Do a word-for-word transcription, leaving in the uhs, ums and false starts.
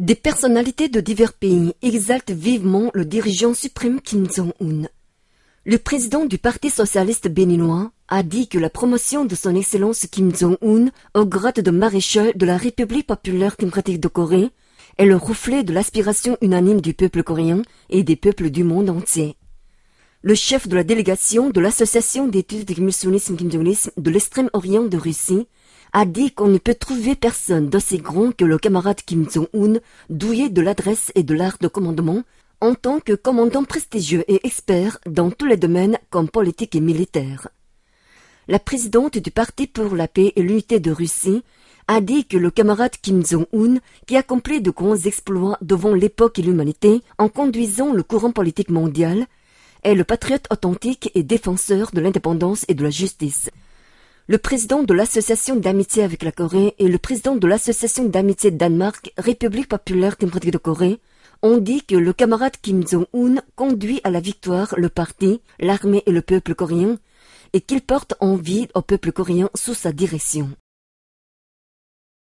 Des personnalités de divers pays exaltent vivement le dirigeant suprême Kim Jong-un. Le président du Parti socialiste béninois a dit que la promotion de son excellence Kim Jong-un au grade de maréchal de la République populaire démocratique de Corée est le reflet de l'aspiration unanime du peuple coréen et des peuples du monde entier. Le chef de la délégation de l'Association d'études du communisme Kim Jong-il de l'extrême-orient de Russie a dit qu'on ne peut trouver personne d'aussi grand que le camarade Kim Jong-un, doué de l'adresse et de l'art de commandement, en tant que commandant prestigieux et expert dans tous les domaines comme politique et militaire. La présidente du Parti pour la paix et l'unité de Russie a dit que le camarade Kim Jong-un, qui accomplit de grands exploits devant l'époque et l'humanité en conduisant le courant politique mondial, est le patriote authentique et défenseur de l'indépendance et de la justice. Le président de l'Association d'amitié avec la Corée et le président de l'Association d'amitié Danemark, République populaire démocratique de Corée, ont dit que le camarade Kim Jong-un conduit à la victoire le parti, l'armée et le peuple coréen, et qu'il porte envie au peuple coréen sous sa direction.